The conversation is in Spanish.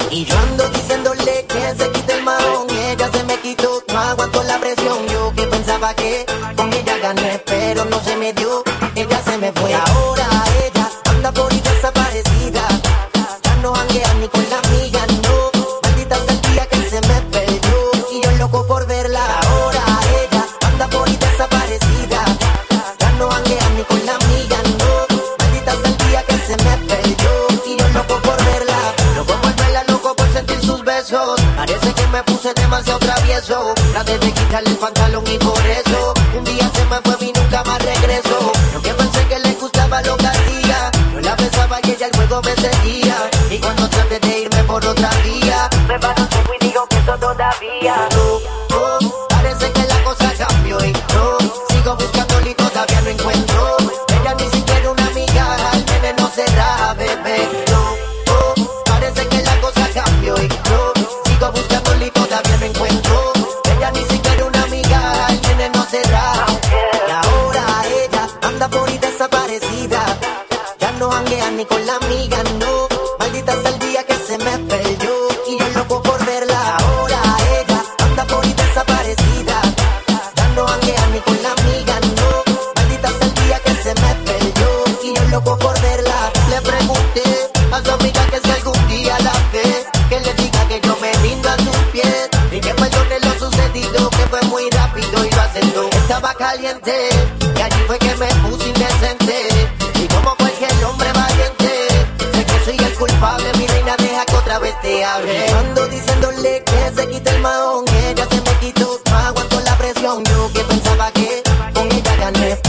Y yo ando diciéndole que se quite el mahón. Y ella se me quitó, no aguanto la presión. Yo que pensaba que con ella gané, pero no se me dio. Ella se me fue. Y ahora ella anda por ahí desaparecida. Ya no janguea ni con la amiga, no. Maldita sea el día que se me perdió. Y yo loco por verla. Ahora ella anda por ahí desaparecida. Ya no janguea ni con la amiga, no. Maldita sea el día que se me perdió. Y yo loco por verla. Loco por verla, loco por sentir sus besos. Parece que me puse demasiado travieso. Traté de quitarle el pantalón y por eso un día se me fue y nunca más regresó. Lo que pensé que le gustaba lo que hacía. Yo la besaba y ella el juego me seguía. Y cuando traté de irme por otra vía, me paro un seco y digo que eso todavía no. Parece que la cosa cambió y no. Sigo buscándole y todavía no encuentro. Ella ni siquiera una amiga, al nene no será, bebé. No, parece que la cosa cambió y no. Sigo buscándole y todavía no encuentro. Ella ni siquiera una amiga, al nene no será. Y ahora ella anda por ahí desaparecida. Ya no janguea ni con la amiga, no. Maldita sea el día que se me perdió. Y yo loco por verla. Ahora ella anda por ahí desaparecida. Ya no janguea ni con la amiga, no. Maldita sea el día que se me perdió. Y yo loco por verla. Le pregunté a su amiga que si algún día la ve, que le diga que yo me rindo a sus pies. Y que perdone lo sucedido, que fue muy rápido y lo aceptó. Estaba caliente y allí fue que me puse indecente. Y como cualquier hombre valiente, sé que soy el culpable, mi reina, deja que otra vez te hable. Ando diciéndole que se quite el mahón. Ella se me quitó, no aguanto la presión. Yo que pensaba que con ella gané,